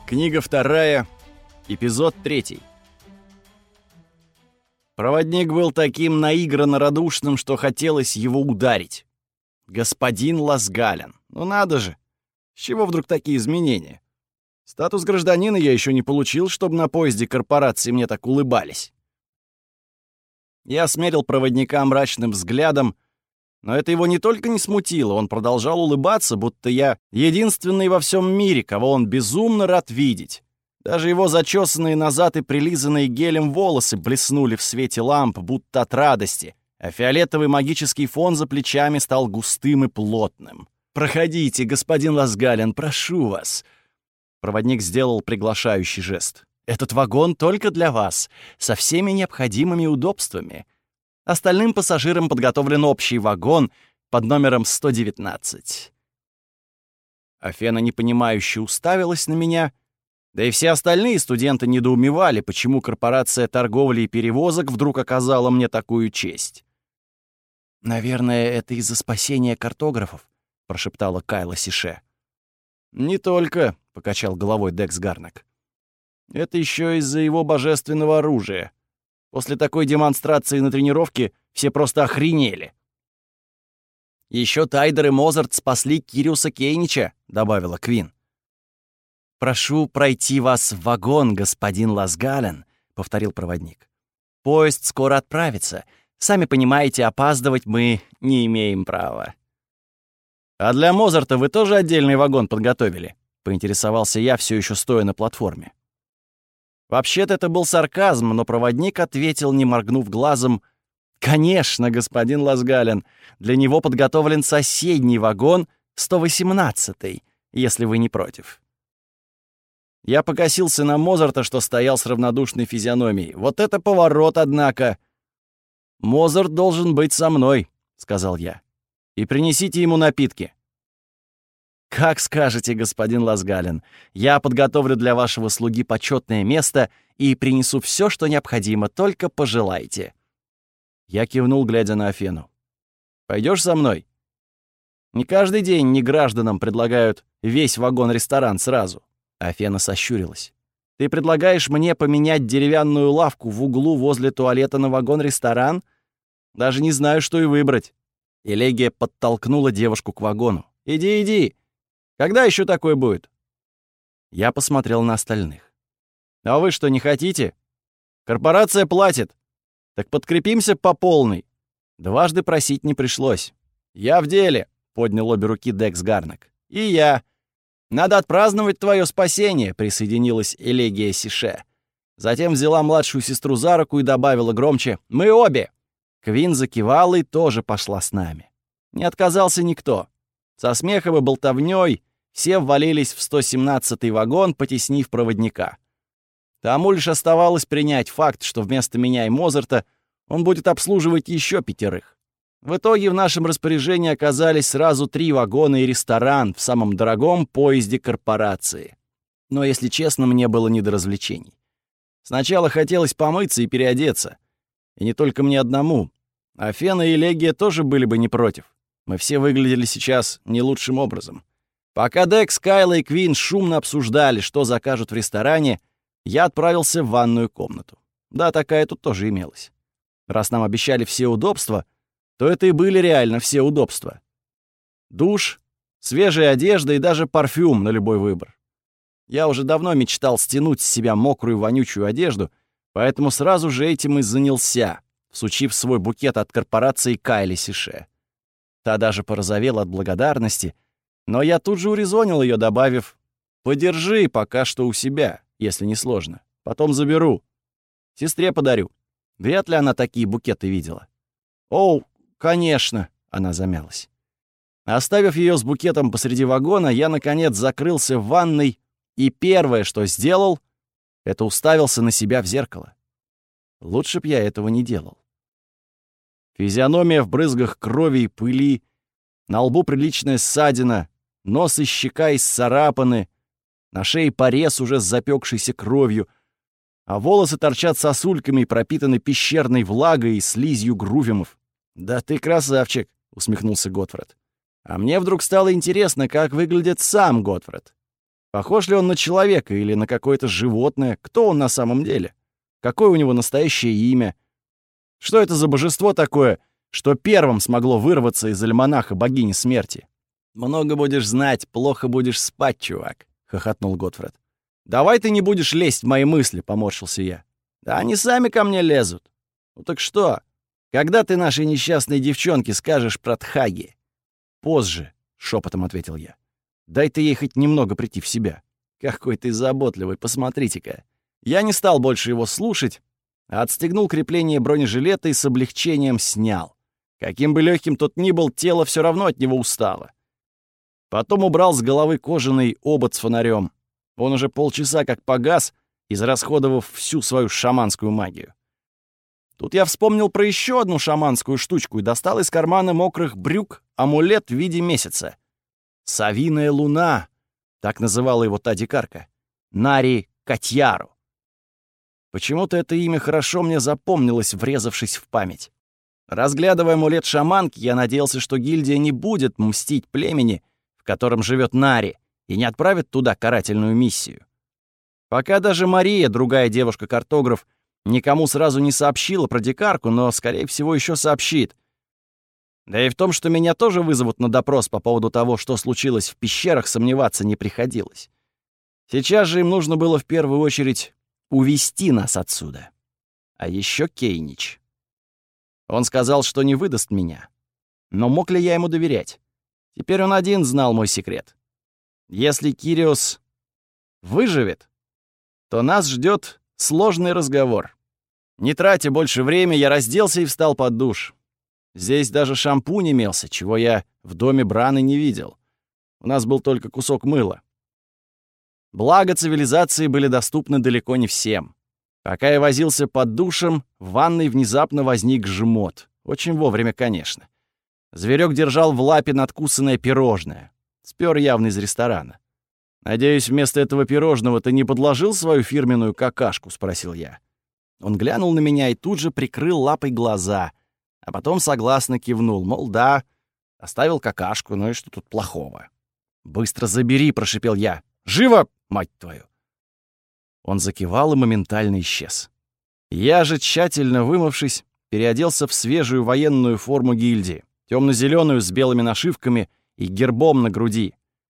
Книга 2, эпизод 3. Проводник был таким наигранно радушным, что хотелось его ударить. Господин Лазгален. Ну надо же! С чего вдруг такие изменения? Статус гражданина я еще не получил, чтобы на поезде корпорации мне так улыбались. Я смерил проводника мрачным взглядом, но это его не только не смутило, он продолжал улыбаться, будто я единственный во всем мире, кого он безумно рад видеть. Даже его зачесанные назад и прилизанные гелем волосы блеснули в свете ламп, будто от радости, а фиолетовый магический фон за плечами стал густым и плотным. «Проходите, господин Лазгален, прошу вас!» Проводник сделал приглашающий жест. «Этот вагон только для вас, со всеми необходимыми удобствами. Остальным пассажирам подготовлен общий вагон под номером 119». Афена непонимающе уставилась на меня, да и все остальные студенты недоумевали, почему корпорация торговли и перевозок вдруг оказала мне такую честь. «Наверное, это из-за спасения картографов», — прошептала Кайла Сише. «Не только», — покачал головой Декс Гарнак. «Это еще из-за его божественного оружия. После такой демонстрации на тренировке все просто охренели». «Еще Тайдер и Мозарт спасли Кириуса Кейнича», — добавила Квин. «Прошу пройти вас в вагон, господин Лазгален», — повторил проводник. «Поезд скоро отправится. Сами понимаете, опаздывать мы не имеем права». «А для Мозарта вы тоже отдельный вагон подготовили?» — поинтересовался я, все еще стоя на платформе. Вообще-то это был сарказм, но проводник ответил, не моргнув глазом: «Конечно, господин Лазгален, для него подготовлен соседний вагон, 118-й, если вы не против». Я покосился на Мозарта, что стоял с равнодушной физиономией. Вот это поворот, однако! «Мозарт должен быть со мной», — сказал я. «И принесите ему напитки». «Как скажете, господин Лазгален. Я подготовлю для вашего слуги почетное место и принесу все, что необходимо, только пожелайте». Я кивнул, глядя на Афену. «Пойдешь со мной?» Не каждый день негражданам предлагают весь вагон-ресторан сразу. Афена сощурилась. «Ты предлагаешь мне поменять деревянную лавку в углу возле туалета на вагон-ресторан? Даже не знаю, что и выбрать». Элегия подтолкнула девушку к вагону. «Иди, иди! Когда еще такое будет?» Я посмотрел на остальных. «А вы что, не хотите? Корпорация платит. Так подкрепимся по полной». Дважды просить не пришлось. «Я в деле», — поднял обе руки Декс Гарнак. «И я. Надо отпраздновать твое спасение», — присоединилась Элегия Сише. Затем взяла младшую сестру за руку и добавила громче: «Мы обе». Квин закивала и тоже пошла с нами. Не отказался никто. Со смехом и болтовнёй все ввалились в 117-й вагон, потеснив проводника. Тому лишь оставалось принять факт, что вместо меня и Мозарта он будет обслуживать еще 5. В итоге в нашем распоряжении оказались сразу 3 вагона и ресторан в самом дорогом поезде корпорации. Но, если честно, мне было не до развлечений. Сначала хотелось помыться и переодеться. И не только мне одному. Афена и Элегия тоже были бы не против. Мы все выглядели сейчас не лучшим образом. Пока Декс, Кайла и Квин шумно обсуждали, что закажут в ресторане, я отправился в ванную комнату. Да, такая тут тоже имелась. Раз нам обещали все удобства, то это и были реально все удобства. Душ, свежая одежда и даже парфюм на любой выбор. Я уже давно мечтал стянуть с себя мокрую вонючую одежду, поэтому сразу же этим и занялся, всучив свой букет от корпорации Кайли Сише. Та даже порозовела от благодарности, но я тут же урезонил ее, добавив: «Подержи пока что у себя, если не сложно. Потом заберу. Сестре подарю». Вряд ли она такие букеты видела. «Оу, конечно», — она замялась. Оставив ее с букетом посреди вагона, я, наконец, закрылся в ванной, и первое, что сделал, это уставился на себя в зеркало. Лучше б я этого не делал. Физиономия в брызгах крови и пыли, на лбу приличная ссадина, нос и щека исцарапаны, на шее порез уже с запекшейся кровью, а волосы торчат сосульками и пропитаны пещерной влагой и слизью грувимов. «Да ты красавчик», — усмехнулся Готфред. А мне вдруг стало интересно, как выглядит сам Готфред. Похож ли он на человека или на какое-то животное? Кто он на самом деле? Какое у него настоящее имя? Что это за божество такое, что первым смогло вырваться из альманаха богини смерти? «Много будешь знать, плохо будешь спать, чувак», — хохотнул Готфред. «Давай ты не будешь лезть в мои мысли», — поморщился я. «Да они сами ко мне лезут. Ну так что? Когда ты нашей несчастной девчонке скажешь про Тхаги?» «Позже», — шепотом ответил я. «Дай ты ей хоть немного прийти в себя». «Какой ты заботливый, посмотрите-ка». Я не стал больше его слушать, а отстегнул крепление бронежилета и с облегчением снял. Каким бы легким тот ни был, тело все равно от него устало. Потом убрал с головы кожаный обод с фонарем. Он уже полчаса как погас, израсходовав всю свою шаманскую магию. Тут я вспомнил про еще одну шаманскую штучку и достал из кармана мокрых брюк амулет в виде месяца. «Совиная луна», — так называла его та дикарка. Нари Катьяру. Почему-то это имя хорошо мне запомнилось, врезавшись в память. Разглядывая амулет шаманки, я надеялся, что гильдия не будет мстить племени, в котором живет Нари, и не отправит туда карательную миссию. Пока даже Мария, другая девушка-картограф, никому сразу не сообщила про дикарку, но, скорее всего, еще сообщит. Да и в том, что меня тоже вызовут на допрос по поводу того, что случилось в пещерах, сомневаться не приходилось. Сейчас же им нужно было в первую очередь увести нас отсюда. А еще Кейнич. Он сказал, что не выдаст меня. Но мог ли я ему доверять? Теперь он один знал мой секрет. Если Кириос выживет, то нас ждет сложный разговор. Не тратя больше времени, я разделся и встал под душ. Здесь даже шампунь имелся, чего я в доме Браны не видел. У нас был только кусок мыла. Благо цивилизации были доступны далеко не всем. Пока я возился под душем, в ванной внезапно возник жмот. Очень вовремя, конечно. Зверек держал в лапе надкусанное пирожное. Спёр явно из ресторана. «Надеюсь, вместо этого пирожного ты не подложил свою фирменную какашку?» — спросил я. Он глянул на меня и тут же прикрыл лапой глаза, а потом согласно кивнул, мол, да, оставил какашку, ну и что тут плохого? «Быстро забери!» — прошипел я. «Живо, мать твою!» Он закивал и моментально исчез. Я же, тщательно вымывшись, переоделся в свежую военную форму гильдии, темно-зеленую с белыми нашивками и гербом на груди,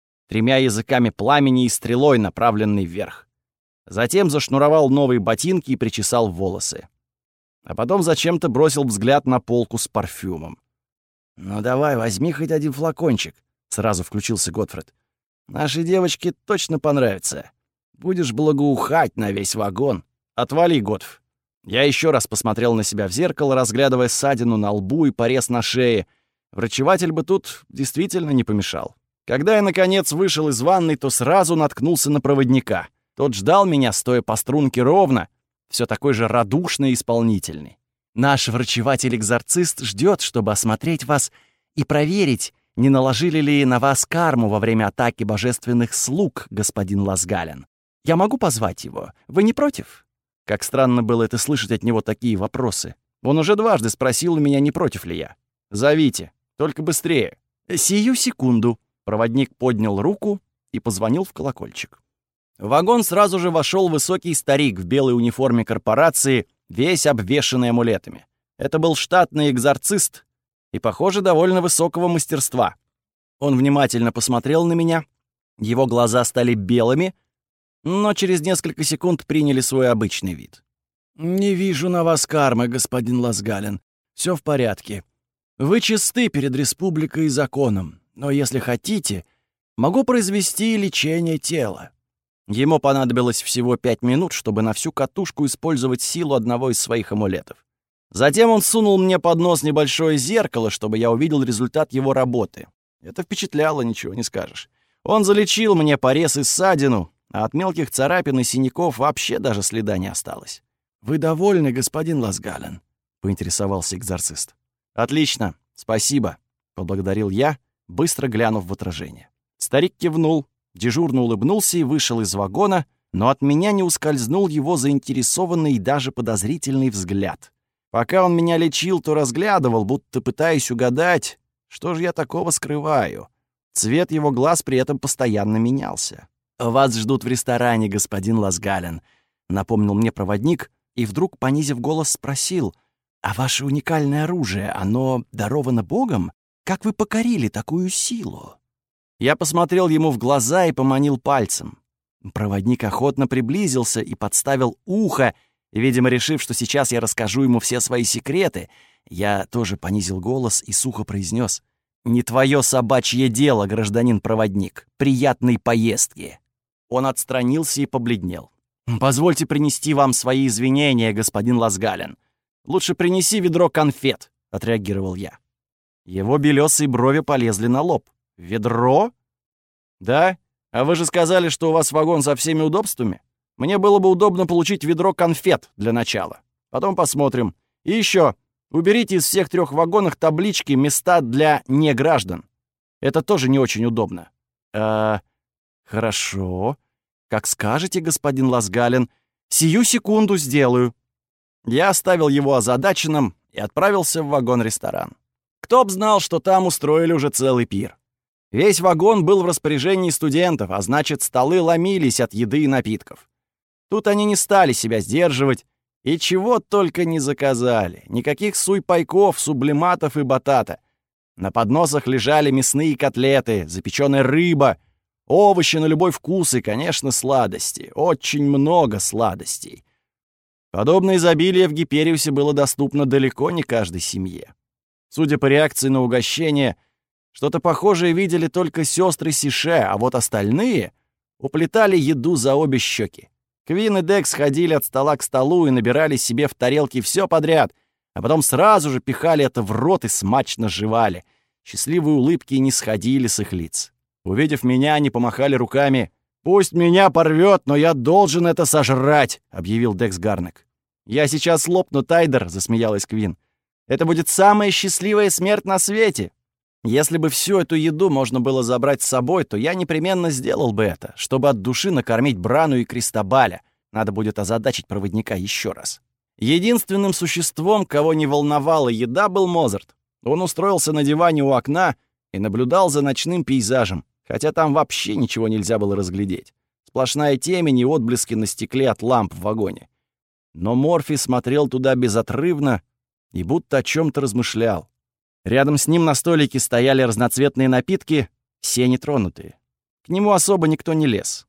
3 языками пламени и стрелой, направленной вверх. Затем зашнуровал новые ботинки и причесал волосы. А потом зачем-то бросил взгляд на полку с парфюмом. «Ну давай, возьми хоть один флакончик», — сразу включился Готфред. «Нашей девочке точно понравится. Будешь благоухать на весь вагон. Отвали, Готф». Я еще раз посмотрел на себя в зеркало, разглядывая ссадину на лбу и порез на шее. Врачеватель бы тут действительно не помешал. Когда я, наконец, вышел из ванной, то сразу наткнулся на проводника. Тот ждал меня, стоя по струнке ровно, все такой же радушный и исполнительный. «Наш врачеватель-экзорцист ждет, чтобы осмотреть вас и проверить, не наложили ли на вас карму во время атаки божественных слуг, господин Лазгален. Я могу позвать его? Вы не против?» Как странно было это слышать от него такие вопросы. Он уже дважды спросил у меня, не против ли я. «Зовите, только быстрее». «Сию секунду». Проводник поднял руку и позвонил в колокольчик. В вагон сразу же вошел высокий старик в белой униформе корпорации, весь обвешанный амулетами. Это был штатный экзорцист и, похоже, довольно высокого мастерства. Он внимательно посмотрел на меня, его глаза стали белыми, но через несколько секунд приняли свой обычный вид. «Не вижу на вас кармы, господин Лазгален. Все в порядке. Вы чисты перед республикой и законом, но если хотите, могу произвести лечение тела». Ему понадобилось всего 5 минут, чтобы на всю катушку использовать силу одного из своих амулетов. Затем он сунул мне под нос небольшое зеркало, чтобы я увидел результат его работы. Это впечатляло, ничего не скажешь. Он залечил мне порез и ссадину, а от мелких царапин и синяков вообще даже следа не осталось. «Вы довольны, господин Лазгален?» — поинтересовался экзорцист. «Отлично, спасибо», — поблагодарил я, быстро глянув в отражение. Старик кивнул, дежурно улыбнулся и вышел из вагона, но от меня не ускользнул его заинтересованный и даже подозрительный взгляд. Пока он меня лечил, то разглядывал, будто пытаясь угадать, что же я такого скрываю. Цвет его глаз при этом постоянно менялся. «Вас ждут в ресторане, господин Лазгален», — напомнил мне проводник и вдруг, понизив голос, спросил: «А ваше уникальное оружие, оно даровано Богом? Как вы покорили такую силу?» Я посмотрел ему в глаза и поманил пальцем. Проводник охотно приблизился и подставил ухо, видимо, решив, что сейчас я расскажу ему все свои секреты. Я тоже понизил голос и сухо произнес: «Не твое собачье дело, гражданин проводник. Приятной поездки». Он отстранился и побледнел. «Позвольте принести вам свои извинения, господин Лазгален. Лучше принеси ведро конфет», — отреагировал я. Его белесые брови полезли на лоб. «Ведро? Да? А вы же сказали, что у вас вагон со всеми удобствами. Мне было бы удобно получить ведро конфет для начала. Потом посмотрим. И еще, уберите из всех 3 вагонов таблички «Места для неграждан». Это тоже не очень удобно». «Хорошо. Как скажете, господин Лазгален. Сию секунду сделаю». Я оставил его озадаченным и отправился в вагон-ресторан. Кто б знал, что там устроили уже целый пир. Весь вагон был в распоряжении студентов, а значит, столы ломились от еды и напитков. Тут они не стали себя сдерживать, и чего только не заказали. Никаких суй-пайков, сублиматов и батата. На подносах лежали мясные котлеты, запеченная рыба, овощи на любой вкус и, конечно, сладости. Очень много сладостей. Подобное изобилие в Гипериусе было доступно далеко не каждой семье. Судя по реакции на угощение, что-то похожее видели только сестры Сише, а вот остальные уплетали еду за обе щеки. Квин и Декс ходили от стола к столу и набирали себе в тарелки все подряд, а потом сразу же пихали это в рот и смачно жевали. Счастливые улыбки не сходили с их лиц. Увидев меня, они помахали руками. «Пусть меня порвет, но я должен это сожрать», — объявил Декс Гарнек. «Я сейчас лопну, Тайдер», — засмеялась Квин. «Это будет самая счастливая смерть на свете. Если бы всю эту еду можно было забрать с собой, то я непременно сделал бы это, чтобы от души накормить Брану и Кристобаля. Надо будет озадачить проводника еще раз». Единственным существом, кого не волновала еда, был Мозарт. Он устроился на диване у окна и наблюдал за ночным пейзажем, хотя там вообще ничего нельзя было разглядеть. Сплошная темень и отблески на стекле от ламп в вагоне. Но Морфи смотрел туда безотрывно и будто о чем-то размышлял. Рядом с ним на столике стояли разноцветные напитки, все нетронутые. К нему особо никто не лез.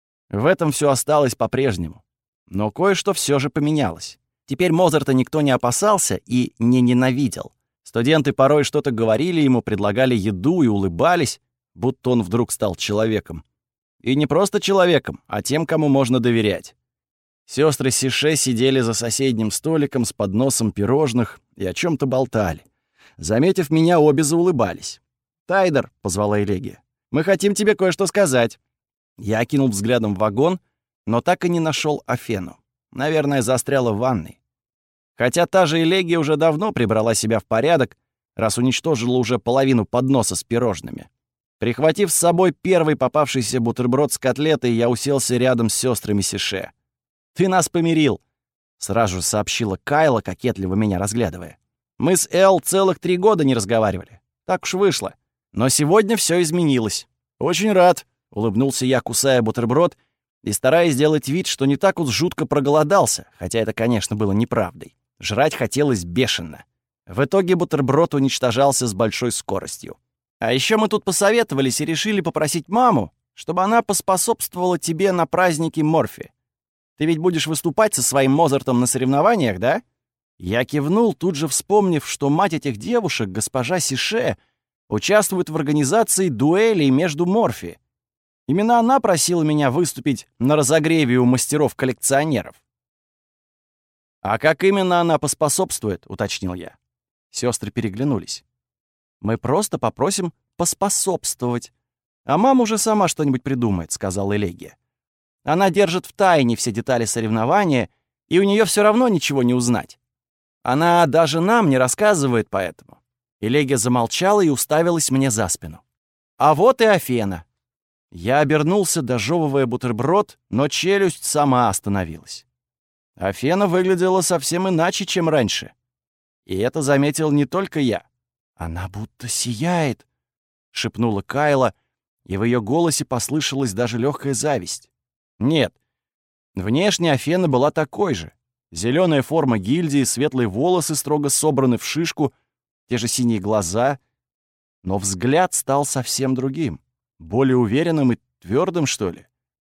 В этом все осталось по-прежнему. Но кое-что все же поменялось. Теперь Мозарта никто не опасался и не ненавидел. Студенты порой что-то говорили ему, предлагали еду и улыбались, будто он вдруг стал человеком. И не просто человеком, а тем, кому можно доверять. Сестры Сише сидели за соседним столиком с подносом пирожных и о чем то болтали. Заметив меня, обе заулыбались. «Тайдер», — позвала Элегия, — «мы хотим тебе кое-что сказать». Я окинул взглядом вагон, но так и не нашел Афену. Наверное, застряла в ванной. Хотя та же Элегия уже давно прибрала себя в порядок, раз уничтожила уже половину подноса с пирожными. Прихватив с собой первый попавшийся бутерброд с котлетой, я уселся рядом с сестрами Сише. «Ты нас помирил», — сразу же сообщила Кайла, кокетливо меня разглядывая. «Мы с Эл целых 3 года не разговаривали. Так уж вышло. Но сегодня все изменилось». «Очень рад», — улыбнулся я, кусая бутерброд и стараясь сделать вид, что не так уж жутко проголодался, хотя это, конечно, было неправдой. Жрать хотелось бешено. В итоге бутерброд уничтожался с большой скоростью. «А еще мы тут посоветовались и решили попросить маму, чтобы она поспособствовала тебе на празднике Морфи. Ты ведь будешь выступать со своим Мозартом на соревнованиях, да?» Я кивнул, тут же вспомнив, что мать этих девушек, госпожа Сише, участвует в организации дуэлей между Морфи. Именно она просила меня выступить на разогреве у мастеров-коллекционеров. «А как именно она поспособствует?» — уточнил я. Сестры переглянулись. «Мы просто попросим поспособствовать. А мама уже сама что-нибудь придумает», — сказала Элегия. «Она держит в тайне все детали соревнования, и у нее все равно ничего не узнать. Она даже нам не рассказывает поэтому». Элегия замолчала и уставилась мне за спину. «А вот и Афена». Я обернулся, дожевывая бутерброд, но челюсть сама остановилась. Афена выглядела совсем иначе, чем раньше. И это заметил не только я. «Она будто сияет», — шепнула Кайла, и в ее голосе послышалась даже легкая зависть. Нет, внешне Афена была такой же. Зеленая форма гильдии, светлые волосы строго собраны в шишку, те же синие глаза, но взгляд стал совсем другим, более уверенным и твердым, что ли.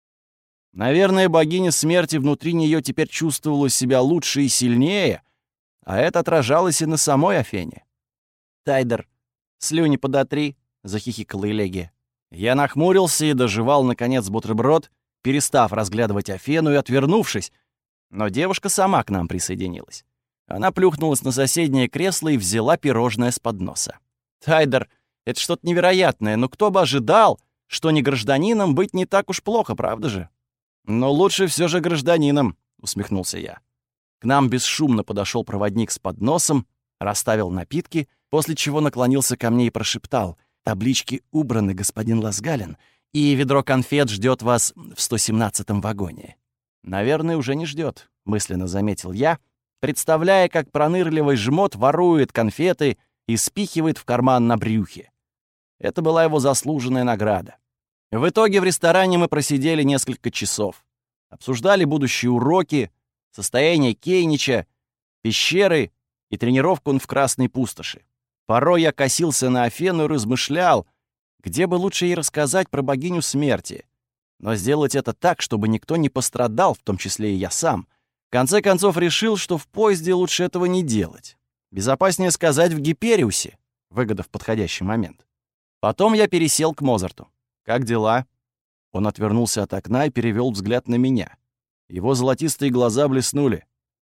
Наверное, богиня смерти внутри нее теперь чувствовала себя лучше и сильнее, а это отражалось и на самой Афене. «Тайдер, слюни подотри», — захихикала Элегия. Я нахмурился и доживал, наконец, бутерброд, перестав разглядывать Афену и отвернувшись, но девушка сама к нам присоединилась. Она плюхнулась на соседнее кресло и взяла пирожное с подноса. «Тайдер, это что-то невероятное, но кто бы ожидал, что не гражданином быть не так уж плохо, правда же?» «Но лучше все же гражданином», — усмехнулся я. К нам бесшумно подошел проводник с подносом, расставил напитки, после чего наклонился ко мне и прошептал: «Таблички убраны, господин Лазгален, и ведро конфет ждет вас в 117-м вагоне». «Наверное, уже не ждет», — мысленно заметил я, представляя, как пронырливый жмот ворует конфеты и спихивает в карман на брюхе. Это была его заслуженная награда. В итоге в ресторане мы просидели несколько часов. Обсуждали будущие уроки, состояние Кейнича, пещеры и тренировку в Красной пустоши. Порой я косился на Афену и размышлял, где бы лучше ей рассказать про богиню смерти. Но сделать это так, чтобы никто не пострадал, в том числе и я сам. В конце концов решил, что в поезде лучше этого не делать. Безопаснее сказать в Гипериусе, выгодав подходящий момент. Потом я пересел к Мозарту. «Как дела?» Он отвернулся от окна и перевел взгляд на меня. Его золотистые глаза блеснули.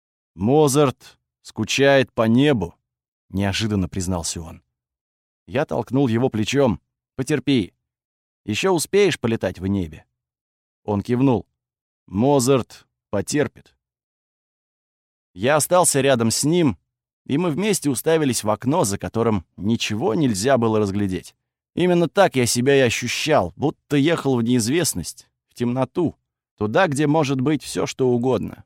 «Мозарт скучает по небу», — неожиданно признался он. Я толкнул его плечом. «Потерпи. Еще успеешь полетать в небе?» Он кивнул. «Мозарт потерпит». Я остался рядом с ним, и мы вместе уставились в окно, за которым ничего нельзя было разглядеть. Именно так я себя и ощущал, будто ехал в неизвестность, в темноту, туда, где может быть все, что угодно.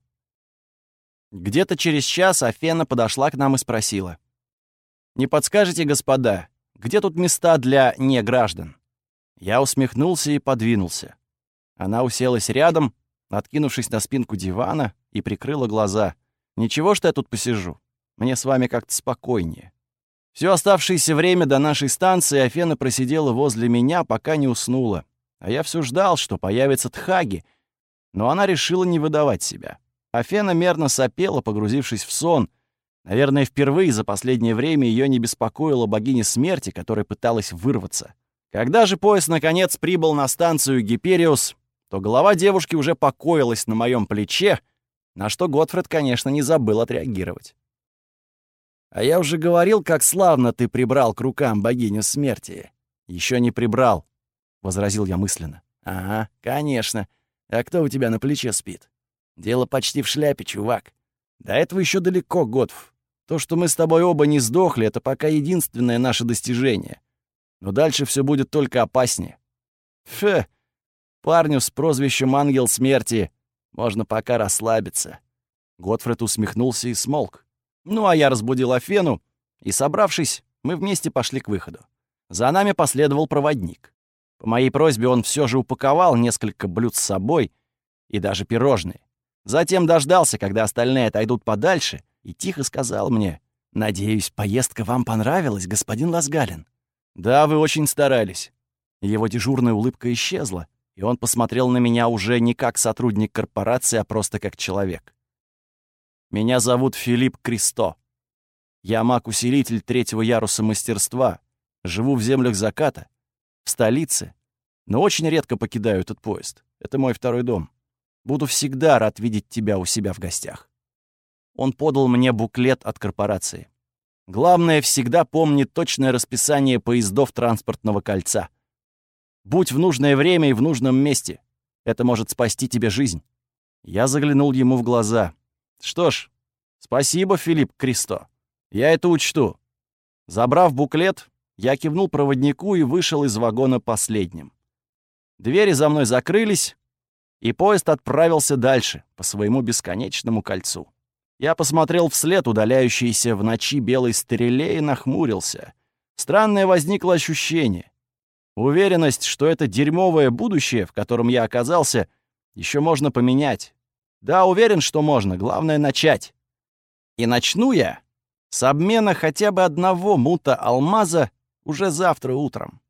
Где-то через час Афена подошла к нам и спросила: «Не подскажете, господа, где тут места для неграждан?» Я усмехнулся и подвинулся. Она уселась рядом, откинувшись на спинку дивана, и прикрыла глаза. «Ничего, что я тут посижу. Мне с вами как-то спокойнее». Всё оставшееся время до нашей станции Афена просидела возле меня, пока не уснула. А я всё ждал, что появится Тхаги, но она решила не выдавать себя. Афена мерно сопела, погрузившись в сон. Наверное, впервые за последнее время её не беспокоила богиня смерти, которая пыталась вырваться. Когда же поезд наконец прибыл на станцию Гипериус, то голова девушки уже покоилась на моем плече, на что Готфред, конечно, не забыл отреагировать. «А я уже говорил, как славно ты прибрал к рукам богиню смерти». «Еще не прибрал», — возразил я мысленно. «Ага, конечно. А кто у тебя на плече спит? Дело почти в шляпе, чувак. До этого еще далеко, Готф. То, что мы с тобой оба не сдохли, это пока единственное наше достижение. Но дальше все будет только опаснее. Фе, парню с прозвищем «Ангел смерти» можно пока расслабиться». Готфред усмехнулся и смолк. Ну, а я разбудил Афену, и, собравшись, мы вместе пошли к выходу. За нами последовал проводник. По моей просьбе он все же упаковал несколько блюд с собой и даже пирожные. Затем дождался, когда остальные отойдут подальше, и тихо сказал мне: «Надеюсь, поездка вам понравилась, господин Лазгален?» «Да, вы очень старались». Его дежурная улыбка исчезла, и он посмотрел на меня уже не как сотрудник корпорации, а просто как человек. «Меня зовут Филипп Кристо. Я маг-усилитель 3-го яруса мастерства, живу в землях заката, в столице, но очень редко покидаю этот поезд. Это мой второй дом. Буду всегда рад видеть тебя у себя в гостях». Он подал мне буклет от корпорации. Главное, всегда помни точное расписание поездов транспортного кольца. Будь в нужное время и в нужном месте. Это может спасти тебе жизнь. Я заглянул ему в глаза. «Что ж, спасибо, Филипп Кристо. Я это учту». Забрав буклет, я кивнул проводнику и вышел из вагона последним. Двери за мной закрылись, и поезд отправился дальше, по своему бесконечному кольцу. Я посмотрел вслед удаляющейся в ночи белой стреле и нахмурился. Странное возникло ощущение. Уверенность, что это дерьмовое будущее, в котором я оказался, еще можно поменять. Да, уверен, что можно, главное — начать. И начну я с обмена хотя бы одного мута алмаза уже завтра утром.